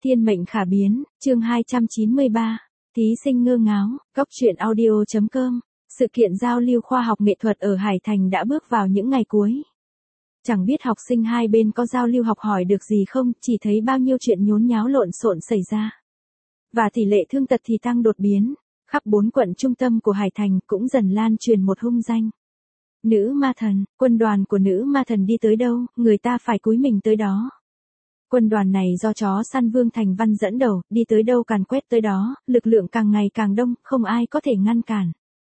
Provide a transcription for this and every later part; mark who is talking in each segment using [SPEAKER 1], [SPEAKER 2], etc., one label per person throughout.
[SPEAKER 1] Thiên mệnh khả biến, chương 293. Thí sinh ngơ ngáo, góc truyện audio.com. Sự kiện giao lưu khoa học nghệ thuật ở Hải Thành đã bước vào những ngày cuối. Chẳng biết học sinh hai bên có giao lưu học hỏi được gì không, chỉ thấy bao nhiêu chuyện nhốn nháo lộn xộn xảy ra. Và tỷ lệ thương tật thì tăng đột biến. Khắp 4 quận trung tâm của Hải Thành cũng dần lan truyền một hung danh. Nữ ma thần, quân đoàn của nữ ma thần đi tới đâu, người ta phải cúi mình tới đó. Quân đoàn này do chó săn Vương Thành Văn dẫn đầu, đi tới đâu càn quét tới đó, lực lượng càng ngày càng đông, không ai có thể ngăn cản.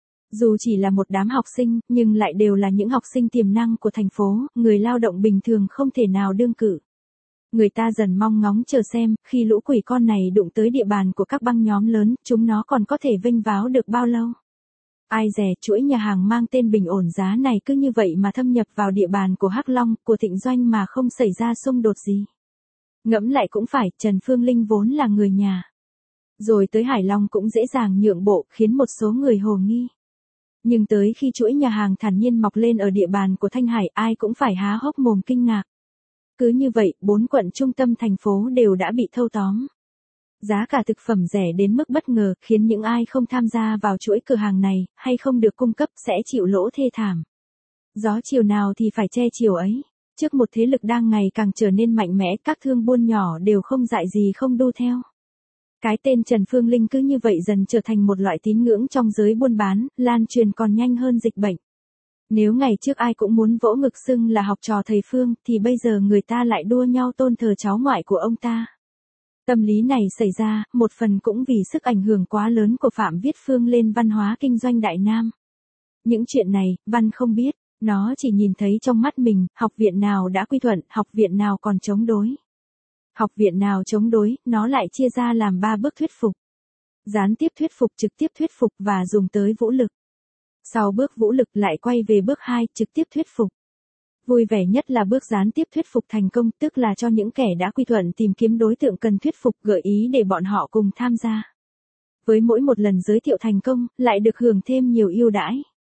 [SPEAKER 1] Dù chỉ là một đám học sinh, nhưng lại đều là những học sinh tiềm năng của thành phố, người lao động bình thường không thể nào đương cự. Người ta dần mong ngóng chờ xem, khi lũ quỷ con này đụng tới địa bàn của các băng nhóm lớn, chúng nó còn có thể vênh váo được bao lâu. Ai dè, chuỗi nhà hàng mang tên bình ổn giá này cứ như vậy mà thâm nhập vào địa bàn của Hắc Long, của Thịnh Doanh mà không xảy ra xung đột gì. Ngẫm lại cũng phải, Trần Phương Linh vốn là người nhà. Rồi tới Hải Long cũng dễ dàng nhượng bộ, khiến một số người hồ nghi. Nhưng tới khi chuỗi nhà hàng thản nhiên mọc lên ở địa bàn của Thanh Hải, ai cũng phải há hốc mồm kinh ngạc. Cứ như vậy, 4 quận trung tâm thành phố đều đã bị thâu tóm. Giá cả thực phẩm rẻ đến mức bất ngờ, khiến những ai không tham gia vào chuỗi cửa hàng này, hay không được cung cấp sẽ chịu lỗ thê thảm. Gió chiều nào thì phải che chiều ấy. Trước một thế lực đang ngày càng trở nên mạnh mẽ, các thương buôn nhỏ đều không dại gì không đu theo. Cái tên Trần Phương Linh cứ như vậy dần trở thành một loại tín ngưỡng trong giới buôn bán, lan truyền còn nhanh hơn dịch bệnh. Nếu ngày trước ai cũng muốn vỗ ngực xưng là học trò thầy Phương, thì bây giờ người ta lại đua nhau tôn thờ cháu ngoại của ông ta. Tâm lý này xảy ra, một phần cũng vì sức ảnh hưởng quá lớn của Phạm Viết Phương lên văn hóa kinh doanh Đại Nam. Những chuyện này, Văn không biết, nó chỉ nhìn thấy trong mắt mình, học viện nào đã quy thuận, học viện nào còn chống đối. Học viện nào chống đối, nó lại chia ra làm 3 bước thuyết phục. Gián tiếp thuyết phục, trực tiếp thuyết phục và dùng tới vũ lực. Sau bước vũ lực lại quay về bước 2, trực tiếp thuyết phục. Vui vẻ nhất là bước gián tiếp thuyết phục thành công, tức là cho những kẻ đã quy thuận tìm kiếm đối tượng cần thuyết phục, gợi ý để bọn họ cùng tham gia. Với mỗi một lần giới thiệu thành công, lại được hưởng thêm nhiều ưu đãi.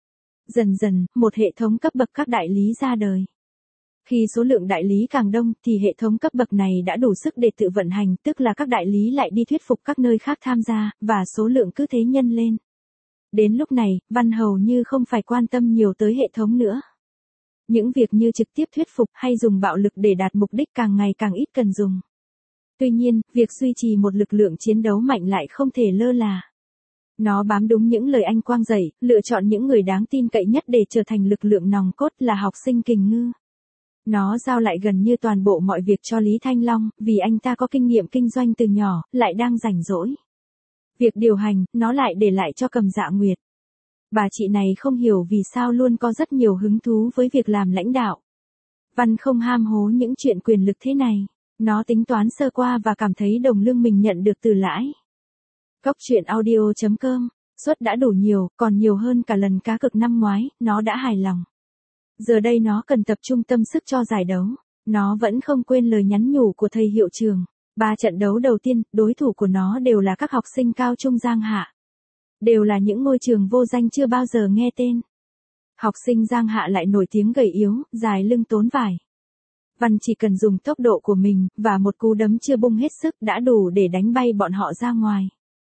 [SPEAKER 1] Dần dần, một hệ thống cấp bậc các đại lý ra đời. Khi số lượng đại lý càng đông, thì hệ thống cấp bậc này đã đủ sức để tự vận hành, tức là các đại lý lại đi thuyết phục các nơi khác tham gia, và số lượng cứ thế nhân lên. Đến lúc này, Văn hầu như không phải quan tâm nhiều tới hệ thống nữa. Những việc như trực tiếp thuyết phục hay dùng bạo lực để đạt mục đích càng ngày càng ít cần dùng. Tuy nhiên, việc duy trì một lực lượng chiến đấu mạnh lại không thể lơ là. Nó bám đúng những lời anh Quang dạy, lựa chọn những người đáng tin cậy nhất để trở thành lực lượng nòng cốt là học sinh Kình Ngư. Nó giao lại gần như toàn bộ mọi việc cho Lý Thanh Long, vì anh ta có kinh nghiệm kinh doanh từ nhỏ, lại đang rảnh rỗi. Việc điều hành, nó lại để lại cho Cầm Dạ Nguyệt. Bà chị này không hiểu vì sao luôn có rất nhiều hứng thú với việc làm lãnh đạo. Văn không ham hố những chuyện quyền lực thế này. Nó tính toán sơ qua và cảm thấy đồng lương mình nhận được từ lãi. Góc truyện audio.com. Suất đã đủ nhiều, còn nhiều hơn cả lần cá cược năm ngoái, nó đã hài lòng. Giờ đây nó cần tập trung tâm sức cho giải đấu. Nó vẫn không quên lời nhắn nhủ của thầy hiệu trường. 3 trận đấu đầu tiên, đối thủ của nó đều là các học sinh cao trung Giang Hạ. Đều là những ngôi trường vô danh chưa bao giờ nghe tên. Học sinh Giang Hạ lại nổi tiếng gầy yếu, dài lưng tốn vải. Văn chỉ cần dùng tốc độ của mình, và một cú đấm chưa bung hết sức đã đủ để đánh bay bọn họ ra ngoài.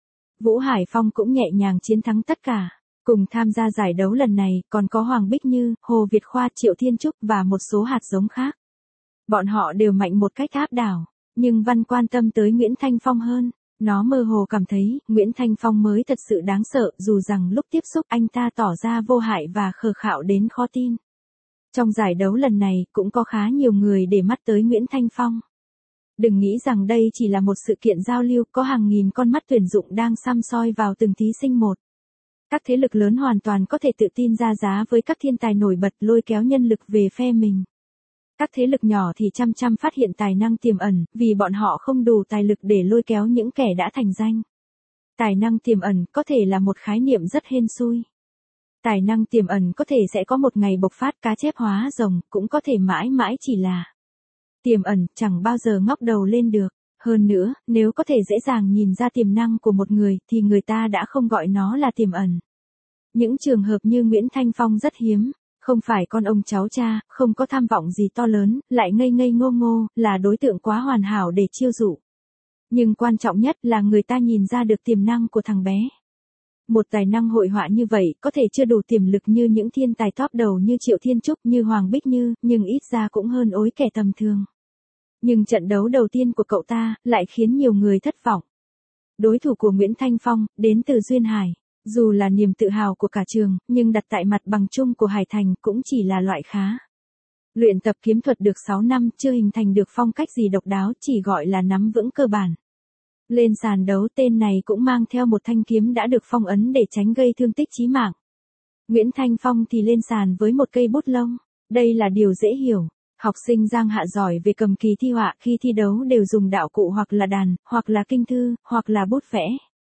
[SPEAKER 1] Vũ Hải Phong cũng nhẹ nhàng chiến thắng tất cả. Cùng tham gia giải đấu lần này, còn có Hoàng Bích Như, Hồ Việt Khoa, Triệu Thiên Trúc và một số hạt giống khác. Bọn họ đều mạnh một cách áp đảo. Nhưng Văn quan tâm tới Nguyễn Thanh Phong hơn. Nó mơ hồ cảm thấy, Nguyễn Thanh Phong mới thật sự đáng sợ, dù rằng lúc tiếp xúc anh ta tỏ ra vô hại và khờ khạo đến khó tin. Trong giải đấu lần này, cũng có khá nhiều người để mắt tới Nguyễn Thanh Phong. Đừng nghĩ rằng đây chỉ là một sự kiện giao lưu, có hàng nghìn con mắt tuyển dụng đang săm soi vào từng thí sinh một. Các thế lực lớn hoàn toàn có thể tự tin ra giá với các thiên tài nổi bật, lôi kéo nhân lực về phe mình. Các thế lực nhỏ thì chăm chăm phát hiện tài năng tiềm ẩn, vì bọn họ không đủ tài lực để lôi kéo những kẻ đã thành danh. Tài năng tiềm ẩn có thể là một khái niệm rất hên xui. Tài năng tiềm ẩn có thể sẽ có một ngày bộc phát, cá chép hóa rồng, cũng có thể mãi mãi chỉ là tiềm ẩn, chẳng bao giờ ngóc đầu lên được. Hơn nữa, nếu có thể dễ dàng nhìn ra tiềm năng của một người, thì người ta đã không gọi nó là tiềm ẩn. Những trường hợp như Nguyễn Thanh Phong rất hiếm. Không phải con ông cháu cha, không có tham vọng gì to lớn, lại ngây ngây ngô ngô, là đối tượng quá hoàn hảo để chiêu dụ. Nhưng quan trọng nhất là người ta nhìn ra được tiềm năng của thằng bé. Một tài năng hội họa như vậy có thể chưa đủ tiềm lực như những thiên tài top đầu như Triệu Thiên Trúc, như Hoàng Bích Như, nhưng ít ra cũng hơn ối kẻ tầm thường. Nhưng trận đấu đầu tiên của cậu ta lại khiến nhiều người thất vọng. Đối thủ của Nguyễn Thanh Phong, đến từ Duyên Hải, dù là niềm tự hào của cả trường, nhưng đặt tại mặt bằng chung của Hải Thành cũng chỉ là loại khá. Luyện tập kiếm thuật được 6 năm, chưa hình thành được phong cách gì độc đáo, chỉ gọi là nắm vững cơ bản. Lên sàn đấu, tên này cũng mang theo một thanh kiếm đã được phong ấn để tránh gây thương tích chí mạng. Nguyễn Thanh Phong thì lên sàn với một cây bút lông. Đây là điều dễ hiểu. Học sinh Giang Hạ giỏi về cầm kỳ thi họa, khi thi đấu đều dùng đạo cụ hoặc là đàn, hoặc là kinh thư, hoặc là bút vẽ.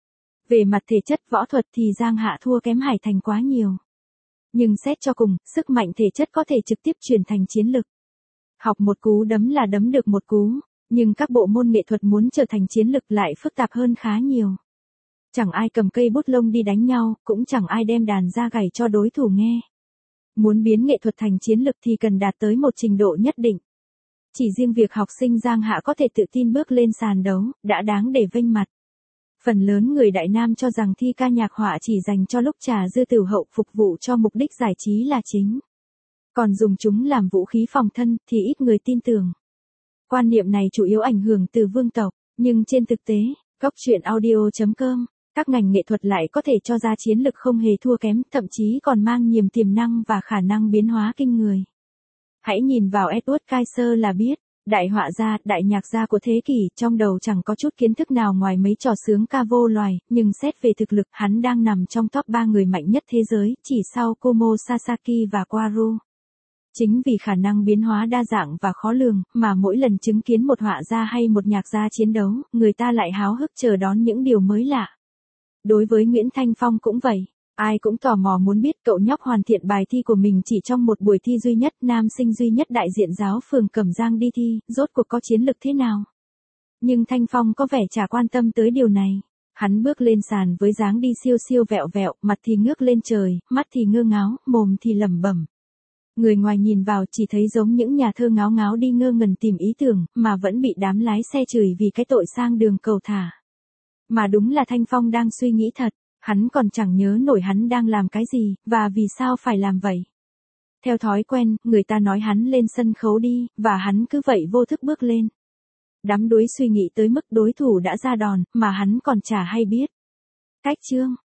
[SPEAKER 1] Về mặt thể chất võ thuật thì Giang Hạ thua kém Hải Thành quá nhiều. Nhưng xét cho cùng, sức mạnh thể chất có thể trực tiếp chuyển thành chiến lực. Học một cú đấm là đấm được một cú, nhưng các bộ môn nghệ thuật muốn trở thành chiến lực lại phức tạp hơn khá nhiều. Chẳng ai cầm cây bút lông đi đánh nhau, cũng chẳng ai đem đàn ra gảy cho đối thủ nghe. Muốn biến nghệ thuật thành chiến lực thì cần đạt tới một trình độ nhất định. Chỉ riêng việc học sinh Giang Hạ có thể tự tin bước lên sàn đấu, đã đáng để vênh mặt. Phần lớn người Đại Nam cho rằng thi ca nhạc họa chỉ dành cho lúc trà dư tửu hậu, phục vụ cho mục đích giải trí là chính. Còn dùng chúng làm vũ khí phòng thân thì ít người tin tưởng. Quan niệm này chủ yếu ảnh hưởng từ vương tộc, nhưng trên thực tế, góc truyện audio.com, các ngành nghệ thuật lại có thể cho ra chiến lực không hề thua kém, thậm chí còn mang nhiều tiềm năng và khả năng biến hóa kinh người. Hãy nhìn vào Edward Kaiser là biết, đại họa gia, đại nhạc gia của thế kỷ, trong đầu chẳng có chút kiến thức nào ngoài mấy trò sướng ca vô loài, nhưng xét về thực lực, hắn đang nằm trong top 3 người mạnh nhất thế giới, chỉ sau Komo Sasaki và Kwaru. Chính vì khả năng biến hóa đa dạng và khó lường, mà mỗi lần chứng kiến một họa gia hay một nhạc gia chiến đấu, người ta lại háo hức chờ đón những điều mới lạ. Đối với Nguyễn Thanh Phong cũng vậy, ai cũng tò mò muốn biết cậu nhóc hoàn thiện bài thi của mình chỉ trong một buổi thi duy nhất, nam sinh duy nhất đại diện giáo phường Cẩm Giang đi thi, rốt cuộc có chiến lực thế nào. Nhưng Thanh Phong có vẻ chả quan tâm tới điều này. Hắn bước lên sàn với dáng đi siêu siêu vẹo vẹo, mặt thì ngước lên trời, mắt thì ngơ ngáo, mồm thì lẩm bẩm. Người ngoài nhìn vào chỉ thấy giống những nhà thơ ngáo ngáo đi ngơ ngẩn tìm ý tưởng, mà vẫn bị đám lái xe chửi vì cái tội sang đường cầu thả. Mà đúng là Thanh Phong đang suy nghĩ thật, hắn còn chẳng nhớ nổi hắn đang làm cái gì, và vì sao phải làm vậy. Theo thói quen, người ta nói hắn lên sân khấu đi, và hắn cứ vậy vô thức bước lên. Đắm đuối suy nghĩ tới mức đối thủ đã ra đòn, mà hắn còn chả hay biết. Cách chương